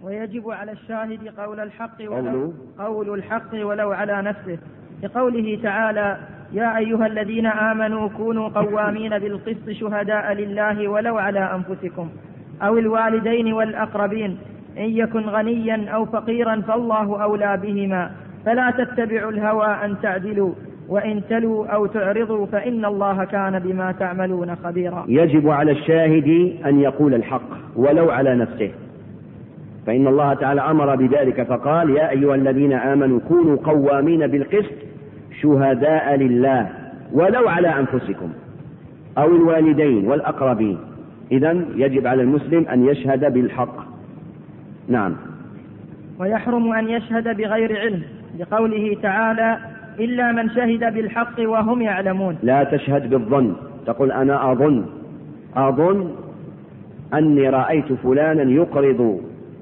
ويجب على الشاهد قول الحق ولو على نفسه، لقوله تعالى: يا أيها الذين آمنوا كونوا قوامين بالقسط شهداء لله ولو على أنفسكم أو الوالدين والأقربين إن يكن غنيا أو فقيرا فالله أولى بهما فلا تتبعوا الهوى أن تعدلوا وإن تلوا أو تعرضوا فإن الله كان بما تعملون خبيرا. يجب على الشاهد أن يقول الحق ولو على نفسه، فإن الله تعالى أمر بذلك فقال: يا أيها الذين آمنوا كونوا قوامين بالقسط شهداء لله ولو على أنفسكم أو الوالدين والأقربين. إذن يجب على المسلم أن يشهد بالحق. نعم. ويحرم أن يشهد بغير علم، لقوله تعالى: إلا من شهد بالحق وهم يعلمون. لا تشهد بالظن، تقول أنا أظن أني رأيت فلانا يقرض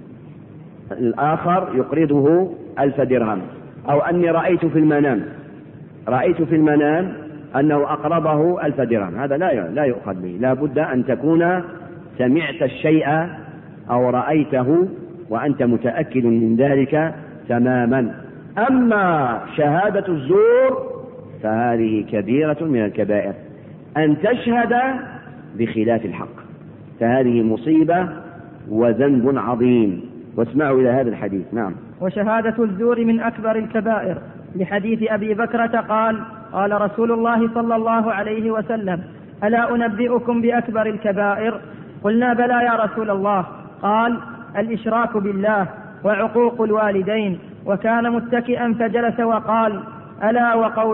الآخر يقرضه 1000 درهم، أو أني رأيت في المنام أنه أقرضه 1000 درهم. هذا لا يؤخذ به، لا بد أن تكون سمعت الشيء أو رأيته وأنت متأكد من ذلك تماما. أما شهادة الزور فهذه كبيرة من الكبائر، أن تشهد بخلاف الحق، فهذه مصيبة وذنب عظيم. واسمعوا إلى هذا الحديث. نعم. وشهادة الزور من أكبر الكبائر، لحديث أبي بكرة قال: قال رسول الله صلى الله عليه وسلم: ألا أنبئكم بأكبر الكبائر؟ قلنا: بلى يا رسول الله. قال: الإشراك بالله وعقوق الوالدين. وكان متكئا فجلس وقال: ألا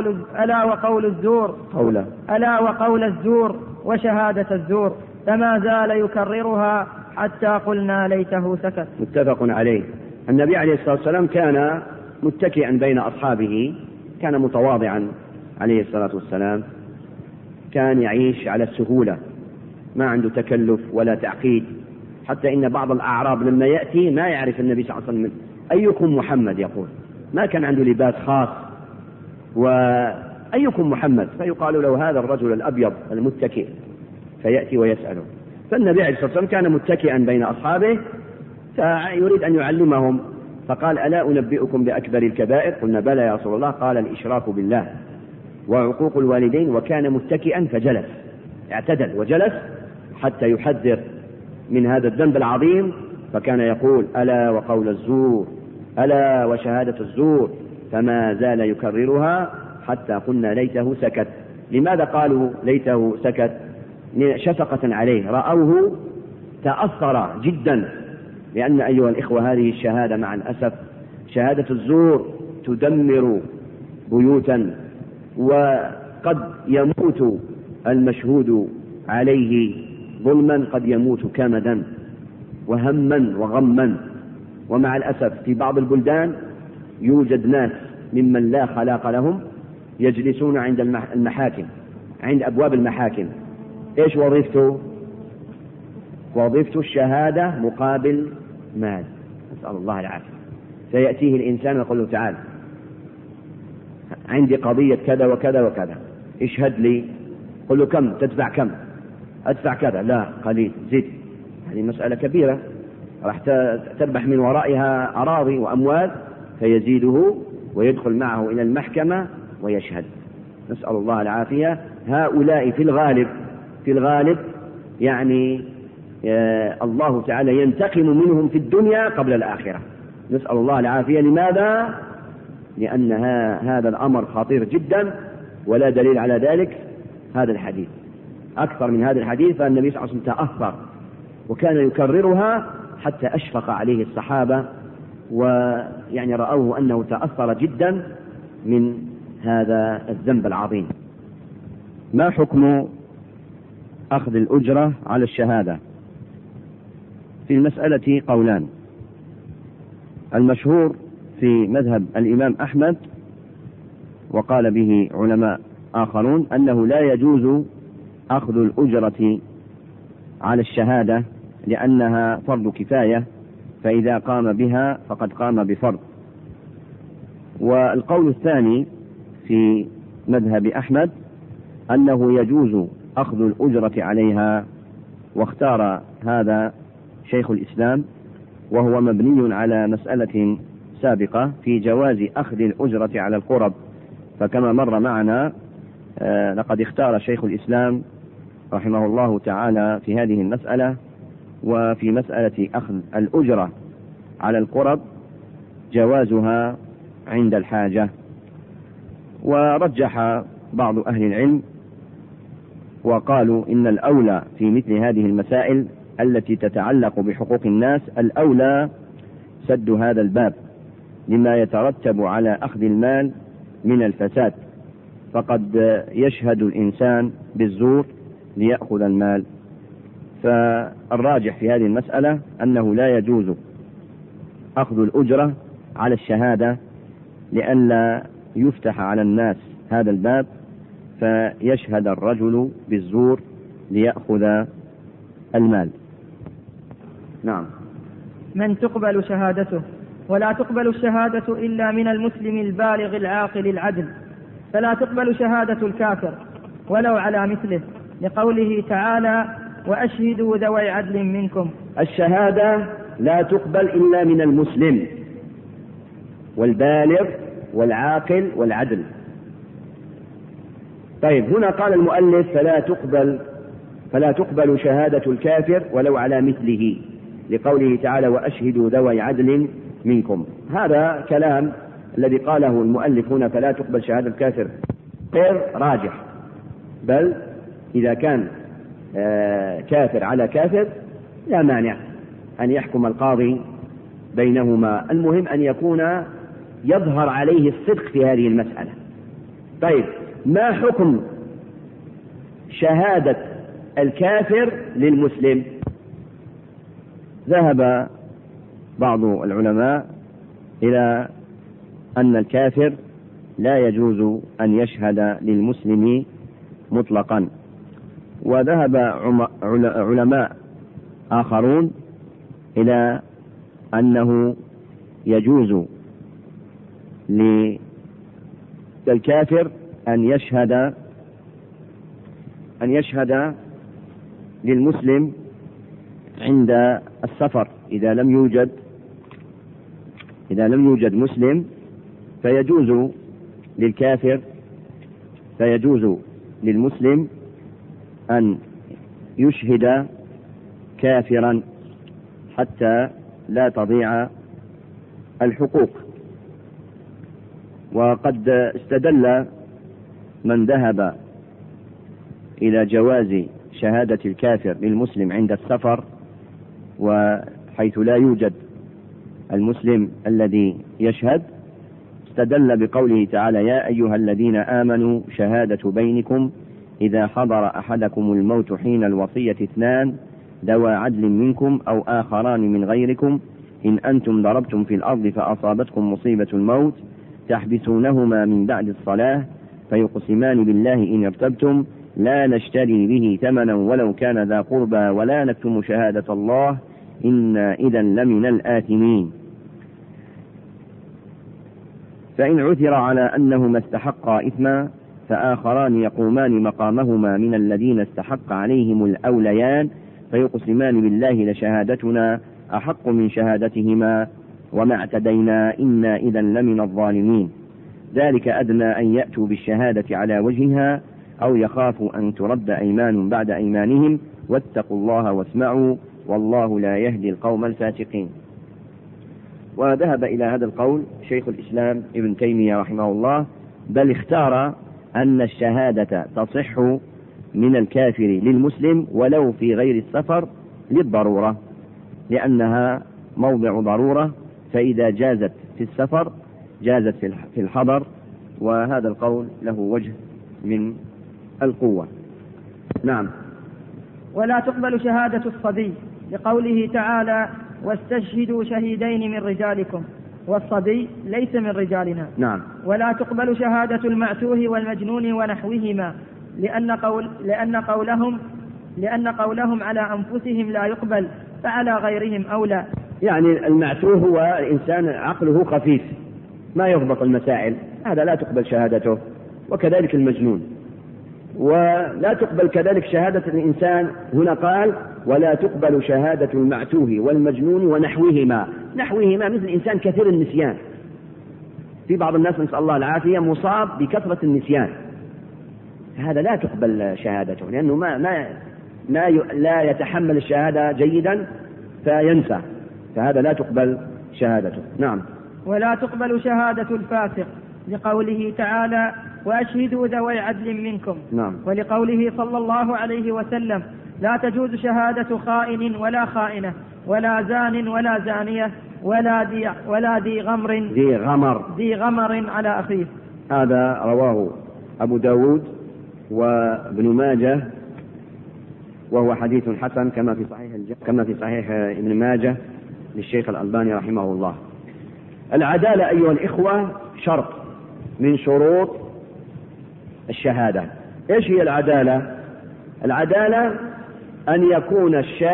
وقول الزور وشهادة الزور، فما زال يكررها حتى قلنا ليته سكت. متفق عليه. النبي عليه الصلاة والسلام كان متكئا بين أصحابه، كان متواضعا عليه الصلاة والسلام، كان يعيش على السهولة، ما عنده تكلف ولا تعقيد. حتى إن بعض الأعراب لما يأتي ما يعرف النبي صلى الله عليه وسلم أيكم محمد، يقول ما كان عنده لباس خاص، وأيكم محمد، فيقال له هذا الرجل الأبيض المتكئ، فيأتي ويسأله. فالنبي عليه الصلاة والسلام كان متكئا بين أصحابه فيريد أن يعلمهم، فقال: ألا أنبئكم بأكبر الكبائر؟ قلنا: بلى يا رسول الله. قال: الإشراك بالله وعقوق الوالدين. وكان متكئا فجلس، اعتدل وجلس حتى يحذر من هذا الذنب العظيم، فكان يقول: ألا وقول الزور، ألا وشهادة الزور، فما زال يكررها حتى قلنا ليته سكت. لماذا قالوا ليته سكت؟ شفقة عليه، رأوه تأثر جدا، لأن أيها الإخوة هذه الشهادة مع الأسف شهادة الزور تدمر بيوتا، وقد يموت المشهود عليه ظلما، قد يموت كمدا وهما وغما. ومع الأسف في بعض البلدان يوجد ناس ممن لا خلاق لهم يجلسون عند المحاكم، عند أبواب المحاكم. إيش وظيفته؟ وظيفته الشهادة مقابل مال، نسأل الله العافية. فيأتيه الإنسان ويقول له: تعال عندي قضية كذا وكذا وكذا، اشهد لي. قل له: كم تدفع؟ كم أدفع؟ كذا. لا، قليل، زد. هذه مسألة كبيرة راح تربح من ورائها أراضي وأموال، فيزيده ويدخل معه إلى المحكمة ويشهد، نسأل الله العافية. هؤلاء في الغالب يعني الله تعالى ينتقم منهم في الدنيا قبل الآخرة، نسأل الله العافية. لماذا؟ لأن هذا الأمر خطير جدا، ولا دليل على ذلك هذا الحديث. أكثر من هذا الحديث، فالنبي صلى الله عليه وسلم تأثر وكان يكررها حتى أشفق عليه الصحابة، ويعني رأوه أنه تأثر جدا من هذا الذنب العظيم. ما حكم أخذ الأجرة على الشهادة؟ في المسألة قولان. المشهور في مذهب الإمام أحمد وقال به علماء آخرون أنه لا يجوز أخذ الأجرة على الشهادة لأنها فرض كفاية، فإذا قام بها فقد قام بفرض. والقول الثاني في مذهب أحمد أنه يجوز أخذ الأجرة عليها، واختار هذا شيخ الإسلام وهو مبني على مسألة سابقة في جواز أخذ الأجرة على القرب. فكما مر معنا لقد اختار شيخ الإسلام رحمه الله تعالى في هذه المسألة وفي مسألة أخذ الأجرة على القرب جوازها عند الحاجة. ورجح بعض أهل العلم وقالوا إن الأولى في مثل هذه المسائل التي تتعلق بحقوق الناس الأولى سد هذا الباب لما يترتب على أخذ المال من الفساد، فقد يشهد الإنسان بالزور ليأخذ المال. فالراجح في هذه المسألة أنه لا يجوز أخذ الأجرة على الشهادة لئلا يفتح على الناس هذا الباب فيشهد الرجل بالزور ليأخذ المال. نعم. من تقبل شهادته، ولا تقبل الشهادة إلا من المسلم البالغ العاقل العدل، فلا تقبل شهادة الكافر ولو على مثله، لقوله تعالى وأشهدوا ذوي عدل منكم. الشهادة لا تقبل إلا من المسلم والبالغ والعاقل والعدل. طيب، هنا قال المؤلف فلا تقبل شهادة الكافر ولو على مثله، لقوله تعالى وأشهدوا ذوي عدل منكم. هذا كلام الذي قاله المؤلف هنا فلا تقبل شهادة الكافر غير راجح، بل إذا كان كافر على كافر لا مانع أن يحكم القاضي بينهما، المهم أن يكون يظهر عليه الصدق في هذه المسألة. طيب، ما حكم شهادة الكافر للمسلم؟ ذهب بعض العلماء إلى أن الكافر لا يجوز أن يشهد للمسلم مطلقا، وذهب علماء آخرون إلى أنه يجوز للكافر أن يشهد للمسلم عند السفر إذا لم يوجد مسلم، فيجوز للمسلم أن يشهد كافرا حتى لا تضيع الحقوق. وقد استدل من ذهب إلى جواز شهادة الكافر للمسلم عند السفر وحيث لا يوجد المسلم الذي يشهد، استدل بقوله تعالى يا أيها الذين آمنوا شهادة بينكم إذا حضر أحدكم الموت حين الوصية 2 ذوى عدل منكم أو آخران من غيركم إن أنتم ضربتم في الأرض فأصابتكم مصيبة الموت تحبسونهما من بعد الصلاة فيقسمان بالله إن ارتبتم لا نشتري به ثمنا ولو كان ذا قربى ولا نكتم شهادة الله إنا إذا لمن الآثمين. فإن عثر على أنهما استحقا إثما فآخران يقومان مقامهما من الذين استحق عليهم الأوليان فيقسمان بالله لشهادتنا أحق من شهادتهما وما اعتدينا إنا إذا لمن الظالمين. ذلك أدنى أن يأتوا بالشهادة على وجهها أو يخافوا أن ترد أيمان بعد أيمانهم واتقوا الله واسمعوا والله لا يهدي القوم الفاسقين. وذهب إلى هذا القول شيخ الإسلام ابن تيمية رحمه الله، بل اختار أن الشهادة تصح من الكافر للمسلم ولو في غير السفر للضرورة، لأنها موضع ضرورة، فإذا جازت في السفر جازت في الحضر، وهذا القول له وجه من القوة. نعم. ولا تقبل شهادة الصبي لقوله تعالى واستشهدوا شهيدين من رجالكم، والصبي ليس من رجالنا. نعم. ولا تقبل شهادة المعتوه والمجنون ونحوهما لأن قولهم على أنفسهم لا يقبل فعلى غيرهم أولى. يعني المعتوه هو إنسان عقله خفيف ما يضبط المسائل، هذا لا تقبل شهادته، وكذلك المجنون ولا تقبل كذلك شهادة الإنسان. هنا قال ولا تقبل شهادة المعتوه والمجنون ونحوهما. نحوهما مثل الإنسان كثير النسيان. في بعض الناس نسأل الله العافية مصاب بكثرة النسيان، هذا لا تقبل شهادته، لأنه لا يتحمل الشهادة جيدا فينسى، فهذا لا تقبل شهادته. نعم. ولا تقبل شهادة الفاسق لقوله تعالى وأشهدوا ذوي عدل منكم. نعم. ولقوله صلى الله عليه وسلم لا تجوز شهادة خائن ولا خائنة ولا زان ولا زانية ولا ذي غمر على أخيه. هذا رواه أبو داود وابن ماجه وهو حديث حسن كما في صحيح ابن ماجه للشيخ الألباني رحمه الله. العدالة أيها الإخوة شرط من شروط الشهادة. إيش هي العدالة؟ العدالة أن يكون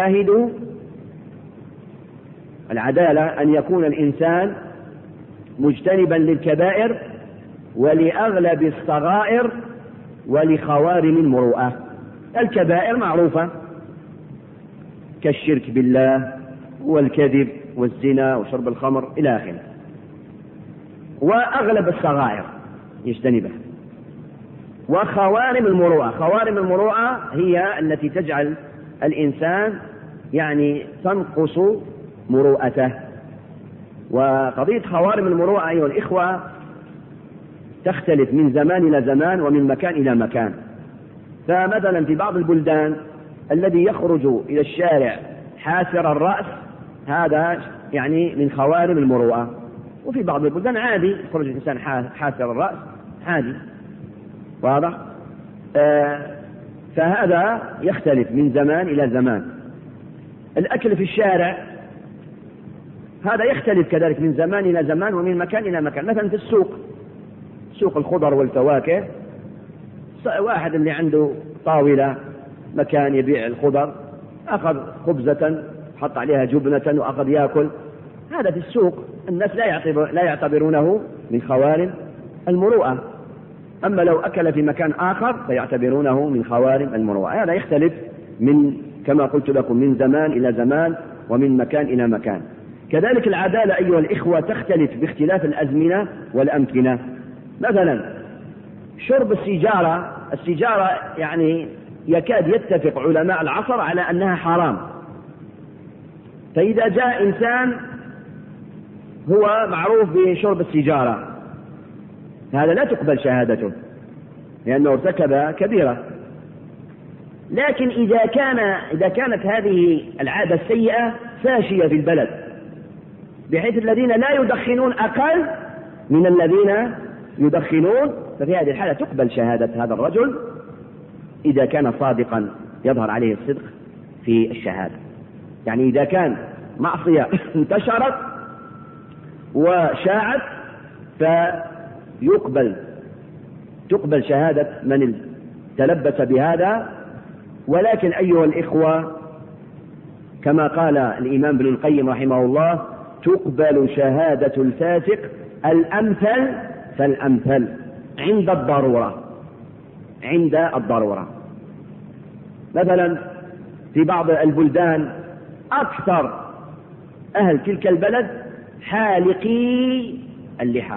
الإنسان مجتنبا للكبائر ولأغلب الصغائر ولخوارم المروءة. الكبائر معروفة كالشرك بالله والكذب والزنا وشرب الخمر إلى آخره، وأغلب الصغائر يجتنبها. وخوارم المروءة هي التي تجعل الإنسان تنقص مروءته. وقضية خوارم المروءة أيها الإخوة تختلف من زمان إلى زمان ومن مكان إلى مكان. فمثلا في بعض البلدان الذي يخرج إلى الشارع حاسر الرأس هذا من خوارم المروءة، وفي بعض البلدان عادي يخرج الإنسان حاسر الرأس عادي، واضح؟ فهذا يختلف من زمان إلى زمان. الأكل في الشارع هذا يختلف كذلك من زمان إلى زمان ومن مكان إلى مكان. مثلا في سوق الخضر والفواكه، واحد اللي عنده طاولة مكان يبيع الخضر أخذ خبزة حط عليها جبنة وأخذ يأكل، هذا في السوق الناس لا يعتبرونه من خوارم المروءة. أما لو أكل في مكان آخر فيعتبرونه من خوارم المروءة. هذا يختلف كما قلت لكم من زمان إلى زمان ومن مكان إلى مكان. كذلك العدالة أيها الإخوة تختلف باختلاف الأزمنة والأمكنة. مثلا شرب السيجارة يكاد يتفق علماء العصر على أنها حرام. فإذا جاء إنسان هو معروف بشرب السيجارة هذا لا تقبل شهادته لأنه ارتكب كبيرة. لكن إذا كانت هذه العادة السيئة فاشية في البلد بحيث الذين لا يدخنون أقل من الذين يدخنون، ففي هذه الحالة تقبل شهادة هذا الرجل إذا كان صادقا يظهر عليه الصدق في الشهادة. إذا كان معصية انتشرت وشاعت تقبل شهادة من تلبس بهذا. ولكن أيها الإخوة كما قال الإمام ابن القيم رحمه الله تقبل شهادة الفاسق الأمثل فالأمثل عند الضرورة. مثلا في بعض البلدان أكثر أهل تلك البلد حالقي اللحى،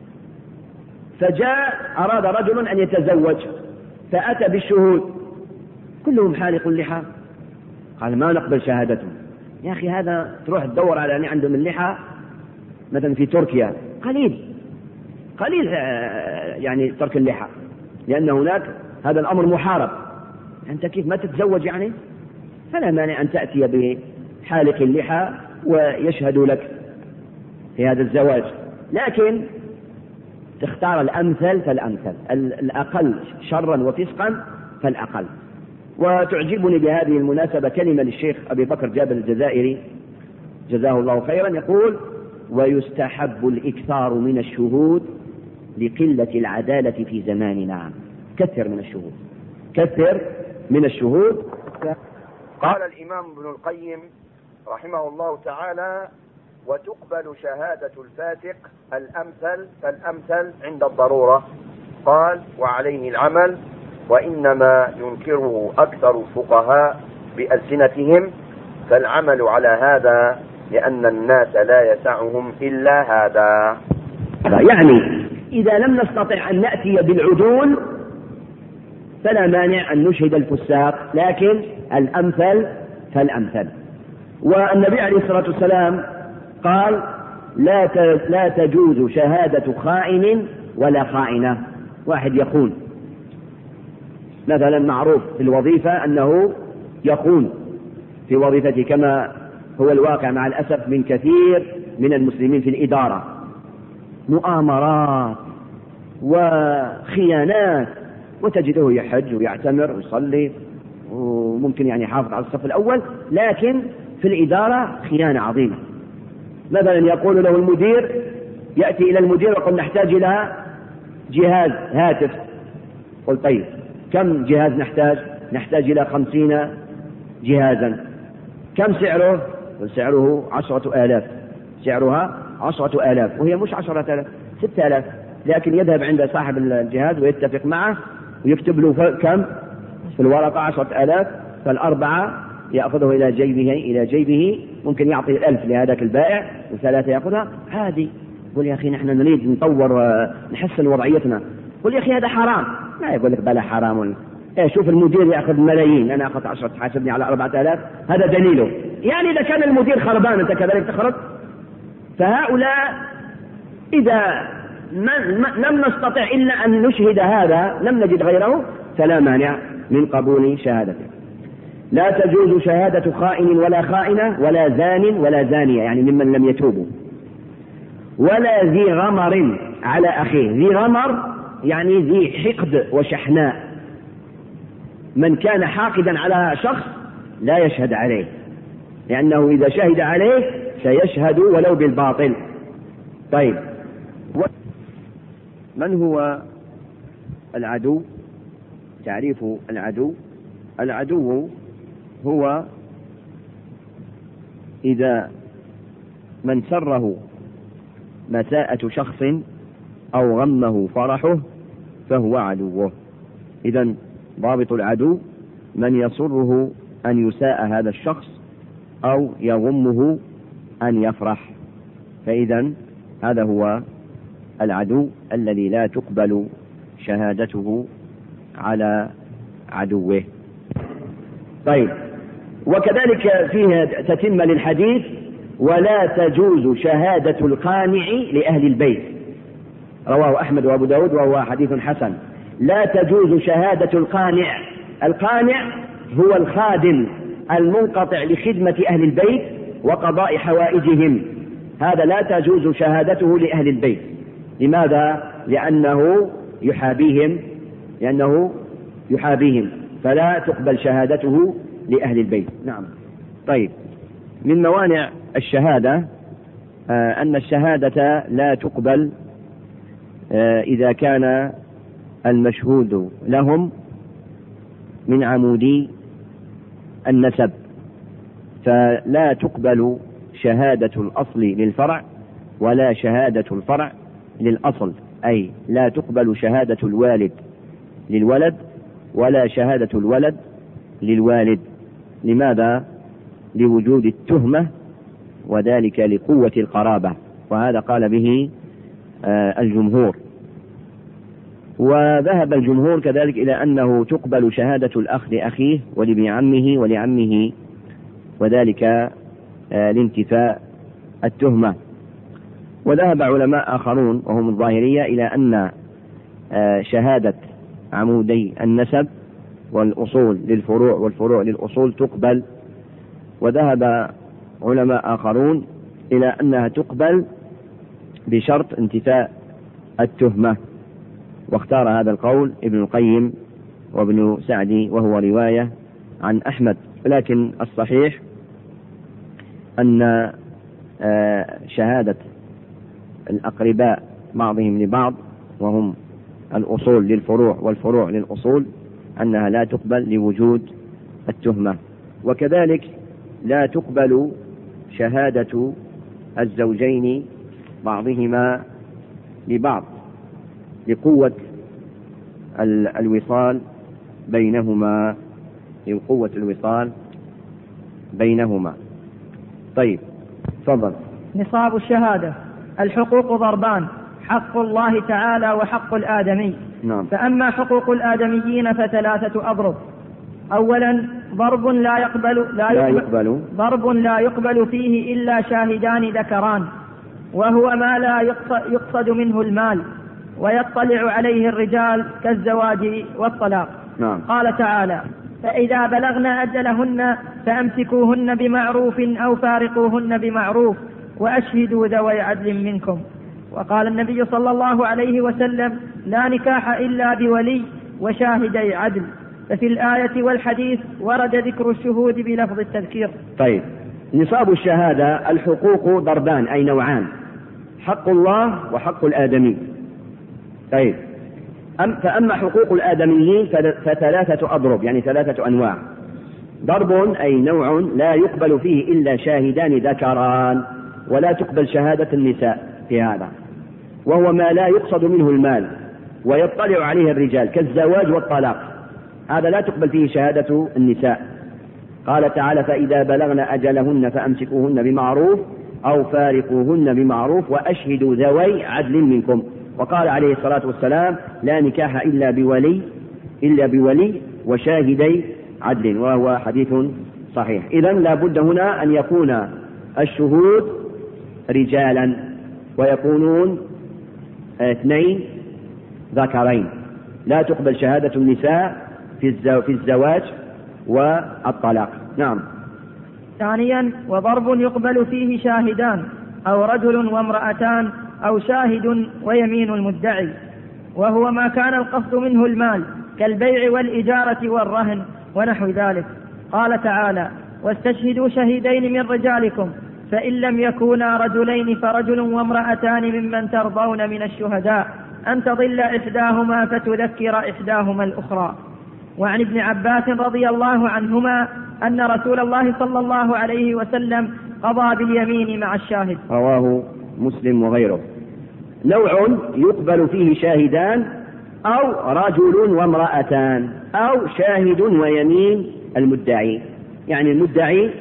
أراد رجل أن يتزوج فأتى بالشهود كلهم حالق اللحى، قال ما نقبل شهادتهم. يا أخي هذا تروح تدور على أن عندهم اللحى مثلا في تركيا قليل ترك اللحى، لأن هناك هذا الأمر محارب. أنت كيف ما تتزوج فلا مانع أن تأتي بحالق اللحى ويشهد لك في هذا الزواج، لكن تختار الأمثل فالأمثل، الأقل شرا وفسقا فالأقل. وتعجبني بهذه المناسبة كلمة للشيخ أبي بكر جابر الجزائري جزاه الله خيرا، يقول ويستحب الإكثار من الشهود لقلة العدالة في زماننا. كثر من الشهود. قال الإمام ابن القيم رحمه الله تعالى وتقبل شهادة الفاسق الأمثل فالأمثل عند الضرورة. قال وعليه العمل وإنما ينكره أكثر الفقهاء بألسنتهم، فالعمل على هذا لأن الناس لا يسعهم إلا هذا. يعني إذا لم نستطع أن نأتي بالعدول فلا مانع أن نشهد الفساق، لكن الأمثل فالأمثل. والنبي عليه الصلاة والسلام قال لا تجوز شهادة خائن ولا خائنة. واحد يخون مثلا، معروف في الوظيفة أنه يخون في وظيفته، كما هو الواقع مع الأسف من كثير من المسلمين في الإدارة، مؤامرات وخيانات، وتجده يحج ويعتمر ويصلي وممكن يعني يحافظ على الصف الأول، لكن في الإدارة خيانة عظيمة. مثلا يقول له المدير، يأتي إلى المدير ويقول نحتاج إلى جهاز هاتف. قل طيب كم جهاز نحتاج إلى 50 جهازا. كم سعره؟ سعره 10,000. سعرها 10,000 وهي مش 10,000، 6,000. لكن يذهب عند صاحب الجهاز ويتفق معه ويكتب له كم في الورقة 10,000، فالأربعة يأخذه إلى جيبه ممكن يعطي 1,000 لهذاك البائع و3 يأخذها. هذه يقول يا أخي نحن نريد نطور نحسن وضعيتنا. يقول يا أخي هذا حرام. ما يقول لك بلا حرام. شوف المدير يأخذ ملايين، أنا أخذ 10 تحاسبني على 4,000، هذا دليله. يعني إذا كان المدير خربان أنت كذلك تخرب. فهؤلاء إذا لم نستطع إلا أن نشهد هذا، لم نجد غيره، فلا مانع من قبول شهادته. لا تجوز شهادة خائن ولا خائنة ولا زان ولا زانية، يعني ممن لم يتوبوا، ولا ذي غمر على أخيه. ذي غمر يعني ذي حقد وشحناء، من كان حاقدا على شخص لا يشهد عليه، لأنه إذا شهد عليه سيشهد ولو بالباطل. طيب، من هو العدو؟ تعريف العدو: العدو هو إذا من سره مساءة شخص أو غمه فرحه فهو عدوه. إذن ضابط العدو من يسره أن يساء هذا الشخص أو يغمه أن يفرح، فإذن هذا هو العدو الذي لا تقبل شهادته على عدوه. طيب، وكذلك فيها تتم للحديث: ولا تجوز شهادة القانع لأهل البيت. رواه أحمد وأبو داود وهو حديث حسن. لا تجوز شهادة القانع. القانع هو الخادم المنقطع لخدمة أهل البيت وقضاء حوائجهم، هذا لا تجوز شهادته لأهل البيت. لماذا؟ لأنه يحابيهم، فلا تقبل شهادته لأهل البيت. نعم. طيب، من موانع الشهادة أن الشهادة لا تقبل إذا كان المشهود لهم من عمودي النسب، فلا تقبل شهادة الأصل للفرع ولا شهادة الفرع للأصل، أي لا تقبل شهادة الوالد للولد ولا شهادة الولد للوالد. لماذا؟ لوجود التهمة، وذلك لقوة القرابة، وهذا قال به الجمهور. وذهب الجمهور كذلك إلى أنه تقبل شهادة الأخ لأخيه ولابن عمه ولعمه، وذلك لانتفاء التهمة. وذهب علماء آخرون وهم الظاهرية إلى أن شهادة عمودي النسب والأصول للفروع والفروع للأصول تقبل. وذهب علماء آخرون إلى أنها تقبل بشرط انتفاء التهمة، واختار هذا القول ابن القيم وابن سعدي، وهو رواية عن أحمد. لكن الصحيح أن شهادة الأقرباء بعضهم لبعض وهم الأصول للفروع والفروع للأصول أنها لا تقبل لوجود التهمة. وكذلك لا تقبل شهادة الزوجين بعضهما لبعض لقوة الوصال بينهما، قوة الوصال بينهما. طيب تفضل. نصاب الشهادة. الحقوق ضربان: حق الله تعالى وحق الآدمي. نعم. فأما حقوق الآدميين فثلاثة أضرب. أولا ضرب لا يقبل فيه إلا شاهدان ذكران، وهو ما لا يقصد منه المال ويطلع عليه الرجال كالزواج والطلاق. نعم. قال تعالى: فإذا بلغن أجلهن فأمسكوهن بمعروف أو فارقوهن بمعروف وأشهدوا ذوي عدل منكم. وقال النبي صلى الله عليه وسلم: لا نكاح إلا بولي وشاهدي عدل. ففي الآية والحديث ورد ذكر الشهود بلفظ التذكير. طيب، نصاب الشهادة الحقوق ضربان أي نوعان: حق الله وحق الآدمي. طيب، فأما حقوق الآدميين فثلاثة أضرب، يعني ثلاثة أنواع. ضرب أي نوع لا يقبل فيه إلا شاهدان ذكران، ولا تقبل شهادة النساء في هذا، وهو ما لا يقصد منه المال ويطلع عليه الرجال كالزواج والطلاق، هذا لا تقبل فيه شهادة النساء. قال تعالى: فإذا بلغن أجلهن فأمسكوهن بمعروف أو فارقوهن بمعروف وأشهدوا ذوي عدل منكم. وقال عليه الصلاة والسلام: لا نكاح إلا بولي وشاهدي عدل، وهو حديث صحيح. إذن لا بد هنا أن يكون الشهود رجالا ويكونون 2 ذكرين، لا تقبل شهادة النساء في الزواج والطلاق. نعم. ثانيا وضرب يقبل فيه شاهدان أو رجل وامرأتان أو شاهد ويمين المدعي، وهو ما كان القصد منه المال كالبيع والإجارة والرهن ونحو ذلك. قال تعالى: واستشهدوا شهيدين من رجالكم فإن لم يكونا رجلين فرجل وامرأتان ممن ترضون من الشهداء أن تضل إحداهما فتذكر إحداهما الأخرى. وعن ابن عباس رضي الله عنهما أن رسول الله صلى الله عليه وسلم قضى باليمين مع الشاهد. رواه مسلم وغيره. نوع يقبل فيه شاهدان أو رجل وامرأتان أو شاهد ويمين المدعي، يعني المدعي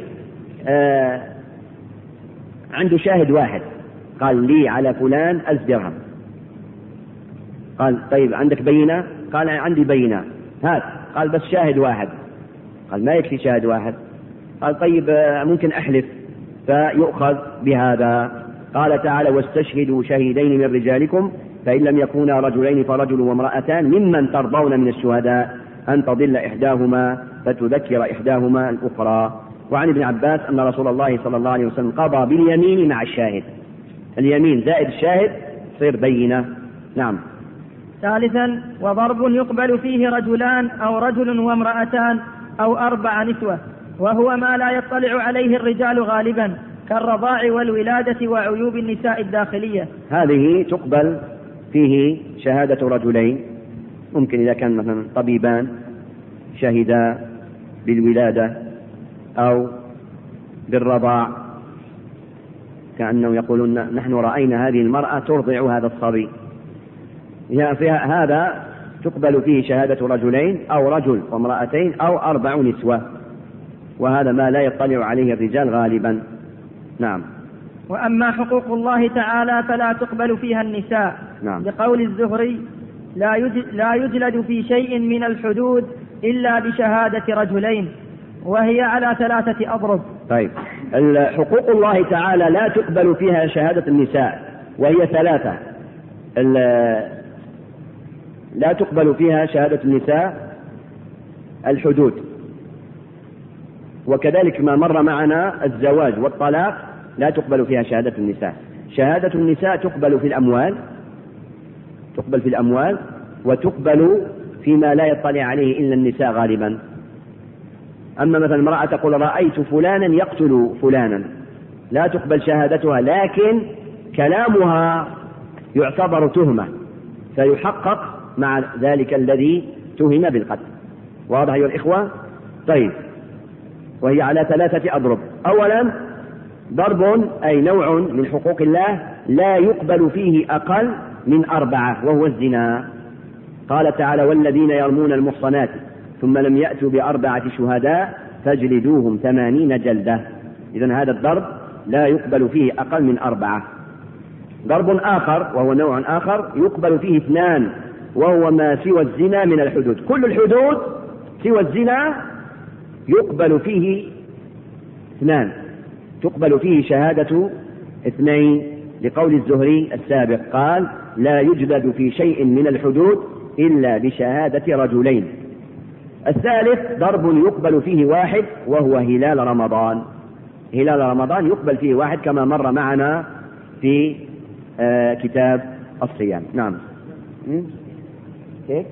عنده شاهد واحد، قال: لي على فلان 1000 درهم. قال: طيب عندك بينة؟ قال: عندي بينة. هات. قال: بس شاهد واحد. قال: ما يكفي شاهد واحد. قال: طيب ممكن أحلف، فيؤخذ بهذا. قال تعالى: واستشهدوا شهيدين من رجالكم فإن لم يكونا رجلين فرجل وامرأتان ممن ترضون من الشهداء أن تضل إحداهما فتذكر إحداهما الأخرى. وعن ابن عباس أن رسول الله صلى الله عليه وسلم قضى باليمين مع الشاهد، اليمين زائد الشاهد تصير بينة. نعم. ثالثا وضرب يقبل فيه رجلان أو رجل وامرأتان أو 4 نسوة، وهو ما لا يطلع عليه الرجال غالبا كالرضاع والولادة وعيوب النساء الداخلية. هذه تقبل فيه شهادة رجلين، ممكن إذا كان مثلا طبيبان شهدا بالولادة أو بالرضاع، كأنه يقولون: نحن رأينا هذه المرأة ترضع هذا الصبي، هذا تقبل فيه شهادة رجلين أو رجل وامرأتين أو 4 نسوة، وهذا ما لا يطلع عليه الرجال غالبا. نعم. وأما حقوق الله تعالى فلا تقبل فيها النساء. نعم. لقول الزهري: لا يجلد في شيء من الحدود إلا بشهادة رجلين، وهي على 3 أضرب. طيب، حقوق الله تعالى لا تقبل فيها شهادة النساء، وهي 3. لا تقبل فيها شهادة النساء الحدود، وكذلك ما مر معنا الزواج والطلاق لا تقبل فيها شهادة النساء. شهادة النساء تقبل في الأموال، وتقبل فيما لا يطلع عليه إلا النساء غالبا. أما مثلا امرأة تقول: رأيت فلانا يقتل فلانا، لا تقبل شهادتها، لكن كلامها يعتبر تهمة فيحقق مع ذلك الذي تهم بالقتل. واضح أيها الإخوة؟ طيب، وهي على 3 أضرب. أولا ضرب أي نوع من حقوق الله لا يقبل فيه أقل من 4، وهو الزنا. قال تعالى: والذين يرمون المحصنات ثم لم يأتوا ب4 شهداء فاجلدوهم 80 جلدة. إذن هذا الضرب لا يقبل فيه أقل من 4. ضرب آخر وهو نوع آخر يقبل فيه 2 وهو ما سوى الزنا من الحدود. كل الحدود سوى الزنا يقبل فيه 2، تقبل فيه شهادة 2 لقول الزهري السابق قال لا يجلد في شيء من الحدود إلا بشهادة رجلين. الثالث ضرب يقبل فيه 1 وهو هلال رمضان. هلال رمضان يقبل فيه 1 كما مر معنا في كتاب الصيام. نعم. كيف؟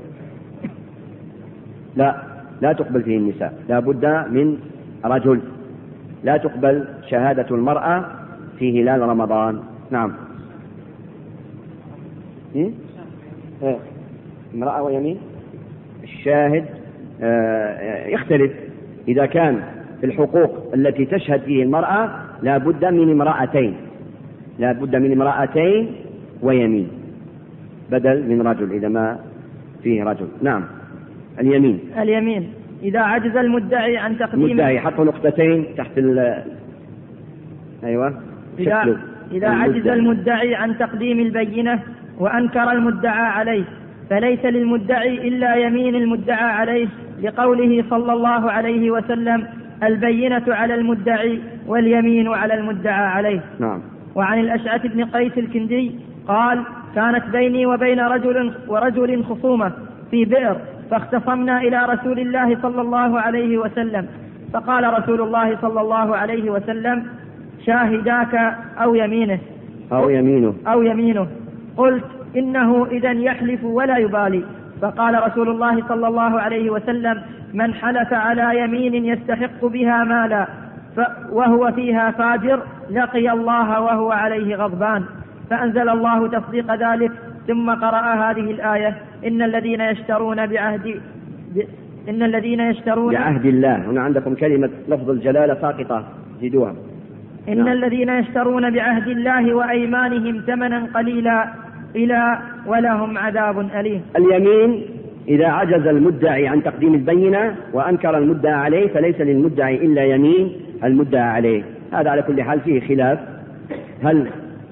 لا تقبل فيه النساء، لا بد من رجل. لا تقبل شهادة المرأة في هلال رمضان. نعم. امرأة ويمين. الشاهد يختلف. إذا كان في الحقوق التي تشهد فيه المرأة لا بد من امرأتين ويمين بدل من رجل إذا ما فيه رجل. نعم. اليمين إذا عجز المدعي عن تقديم المدعي حطوا نقطتين تحت أيوة. إذا عجز المدعي عن تقديم البينة وأنكر المدعى عليه فليس للمدعي إلا يمين المدعى عليه، لقوله صلى الله عليه وسلم البينة على المدعي واليمين على المدعى عليه. نعم. وعن الأشعث بن قيس الكندي قال كانت بيني وبين رجل خصومة في بئر فاختصمنا إلى رسول الله صلى الله عليه وسلم فقال رسول الله صلى الله عليه وسلم شاهداك أو يمينه. قلت إنه إذن يحلف ولا يبالي. فقال رسول الله صلى الله عليه وسلم من حلف على يمين يستحق بها مالا وهو فيها فاجر لقي الله وهو عليه غضبان. فأنزل الله تصديق ذلك ثم قرأ هذه الآية إن الذين يشترون بعهد الله. هنا عندكم كلمة لفظ الجلالة ساقطة زيدوها. إن الذين يشترون بعهد الله وأيمانهم ثمنا قليلا إلى ولهم عذاب أليم. اليمين إذا عجز المدعي عن تقديم البينة وأنكر المدعى عليه فليس للمدعي إلا يمين المدعى عليه. هذا على كل حال فيه خلاف، هل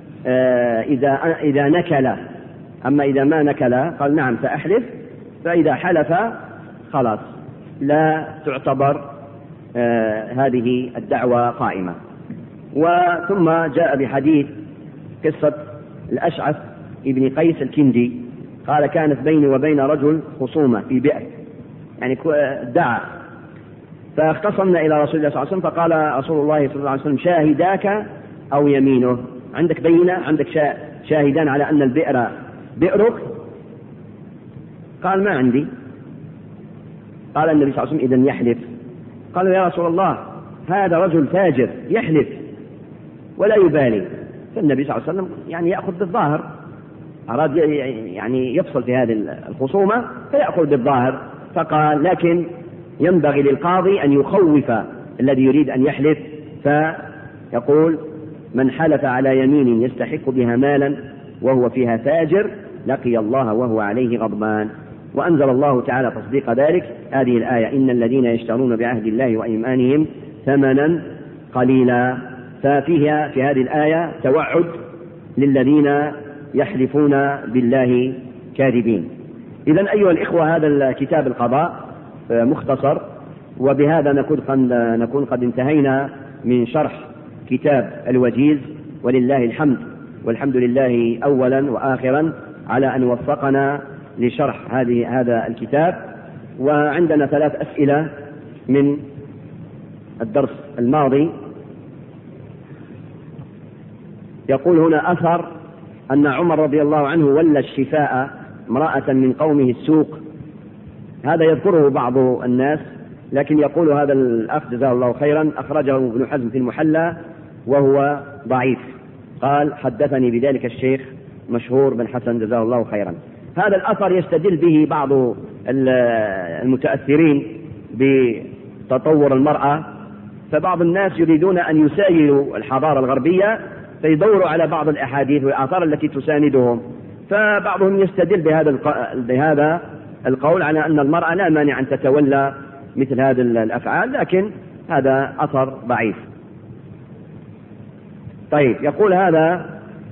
إذا نكل، أما إذا ما نكل قال نعم سأحلف، فإذا حلف خلاص لا تعتبر هذه الدعوة قائمة. وثم جاء بحديث قصة الأشعث ابن قيس الكندي قال كانت بيني وبين رجل خصومة في بئر، يعني دعا، فاختصمنا إلى رسول الله صلى الله عليه وسلم فقال رسول الله صلى الله عليه وسلم شاهداك أو يمينه، عندك بينة، عندك شاهدان على أن البئر بئرك؟ قال ما عندي. قال النبي صلى الله عليه وسلم إذن يحلف. قالوا يا رسول الله هذا رجل فاجر يحلف ولا يبالي. فالنبي صلى الله عليه وسلم يعني يأخذ بالظاهر، أراد يعني يفصل في هذه الخصومة فيأخذ بالظاهر، فقال لكن ينبغي للقاضي أن يخوف الذي يريد أن يحلف، فيقول من حلف على يمين يستحق بها مالا وهو فيها فاجر لقي الله وهو عليه غضبان. وأنزل الله تعالى تصديق ذلك هذه الآية إن الذين يشترون بعهد الله وأيمانهم ثمنا قليلا. ففيها في هذه الآية توعد للذين يحلفون بالله كاذبين. إذن أيها الإخوة هذا الكتاب القضاء مختصر، وبهذا نكون قد انتهينا من شرح كتاب الوجيز، ولله الحمد والحمد لله أولا وآخرا على أن وفقنا لشرح هذا الكتاب. وعندنا 3 أسئلة من الدرس الماضي. يقول هنا أثر أن عمر رضي الله عنه ولى الشفاء امرأة من قومه السوق، هذا يذكره بعض الناس، لكن يقول هذا الأخ جزاه الله خيرا أخرجه ابن حزم في المحلى وهو ضعيف، قال حدثني بذلك الشيخ مشهور بن حسن جزاه الله خيرا. هذا الأثر يستدل به بعض المتأثرين بتطور المرأة، فبعض الناس يريدون أن يسايروا الحضارة الغربية فيدوروا على بعض الأحاديث والآثار التي تساندهم، فبعضهم يستدل بهذا القول على أن المرأة لا مانع أن تتولى مثل هذه الأفعال، لكن هذا أثر ضعيف. طيب، يقول هذا: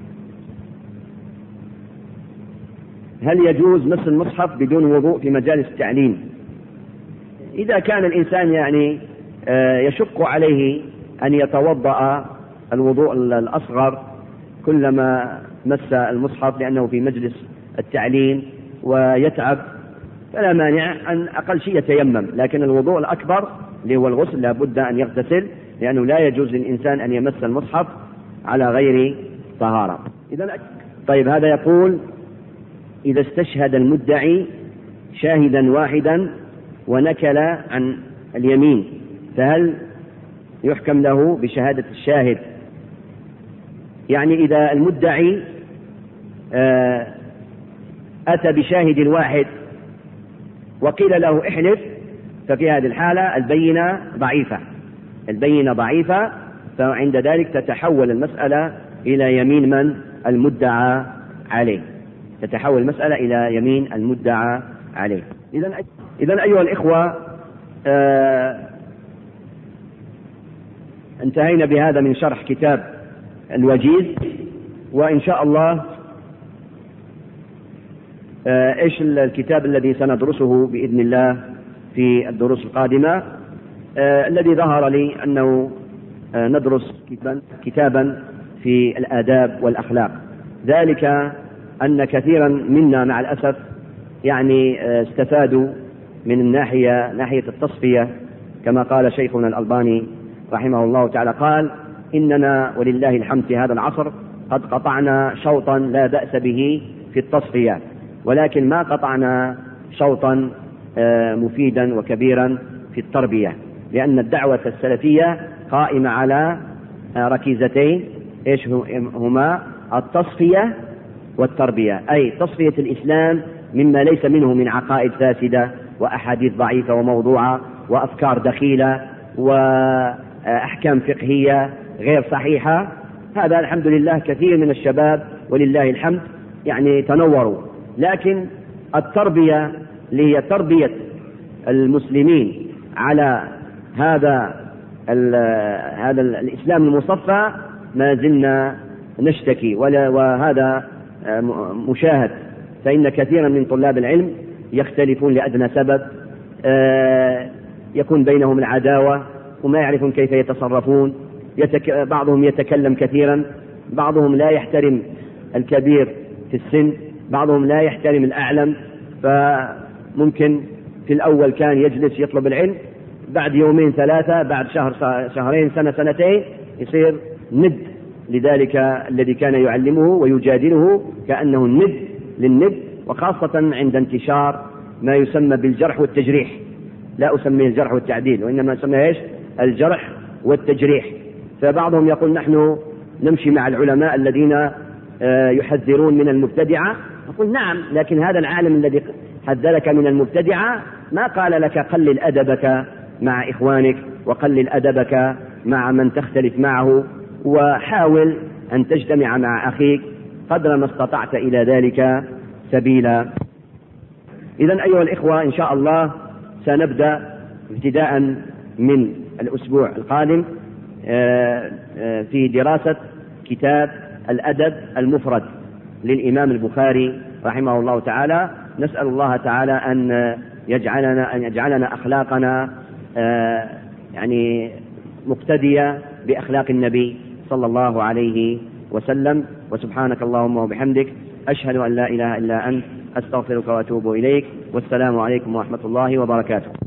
هل يجوز مس المصحف بدون وضوء في مجالس التعليم؟ إذا كان الإنسان يعني يشق عليه أن يتوضأ الوضوء الأصغر كلما مس المصحف لأنه في مجلس التعليم ويتعب، فلا مانع أن أقل شيء يتيمم، لكن الوضوء الأكبر اللي هو الغسل لا بد أن يغتسل، لأنه لا يجوز للإنسان أن يمس المصحف على غير طهارة. طيب، هذا يقول: إذا استشهد المدعي شاهدا واحدا ونكل عن اليمين، فهل يحكم له بشهادة الشاهد؟ يعني إذا المدعي أتى بشاهد واحد وقيل له احلف، ففي هذه الحالة البينة ضعيفة، فعند ذلك تتحول المسألة إلى يمين من المدعى عليه، تتحول المسألة إلى يمين المدعى عليه. إذن أيها الإخوة، انتهينا بهذا من شرح كتاب الوجيز، وإن شاء الله إيش الكتاب الذي سندرسه بإذن الله في الدروس القادمة؟ الذي ظهر لي أنه ندرس كتابا في الآداب والأخلاق، ذلك أن كثيرا منا مع الأسف يعني استفادوا من ناحية التصفية، كما قال شيخنا الألباني رحمه الله تعالى، قال: إننا ولله الحمد في هذا العصر قد قطعنا شوطا لا بأس به في التصفية، ولكن ما قطعنا شوطا مفيدا وكبيرا في التربية، لأن الدعوة السلفية قائمة على ركيزتين، إيش هما؟ التصفية والتربية، أي تصفية الإسلام مما ليس منه من عقائد فاسدة وأحاديث ضعيفة وموضوعة وأفكار دخيلة وأحكام فقهية غير صحيحة. هذا الحمد لله كثير من الشباب ولله الحمد يعني تنوروا، لكن التربية اللي هي تربية المسلمين على هذا الإسلام المصفى ما زلنا نشتكي، وهذا مشاهد، فإن كثيرا من طلاب العلم يختلفون لأدنى سبب، يكون بينهم العداوة وما يعرفون كيف يتصرفون، بعضهم يتكلم كثيرا، بعضهم لا يحترم الكبير في السن، بعضهم لا يحترم الأعلم، فممكن في الأول كان يجلس يطلب العلم، بعد يومين ثلاثة، بعد شهر شهرين سنة سنتين يصير ند لذلك الذي كان يعلمه ويجادله، كأنه الند للند، وخاصة عند انتشار ما يسمى بالجرح والتجريح. لا أسميه الجرح والتعديل، وإنما أسميه إيش؟ الجرح والتجريح. فبعضهم يقول نحن نمشي مع العلماء الذين يحذرون من المبتدعة. أقول نعم، لكن هذا العالم الذي حذرك من المبتدعة ما قال لك قلل أدبك مع إخوانك وقلل أدبك مع من تختلف معه، وحاول أن تجتمع مع أخيك قدر ما استطعت إلى ذلك سبيلا. إذن أيها الإخوة، إن شاء الله سنبدأ ابتداء من الأسبوع القادم في دراسة كتاب الأدب المفرد للإمام البخاري رحمه الله تعالى. نسأل الله تعالى أن يجعلنا أخلاقنا يعني مقتدية بأخلاق النبي صلى الله عليه وسلم. وسبحانك اللهم وبحمدك، أشهد أن لا إله إلا أنت، أستغفرك وأتوب إليك، والسلام عليكم ورحمة الله وبركاته.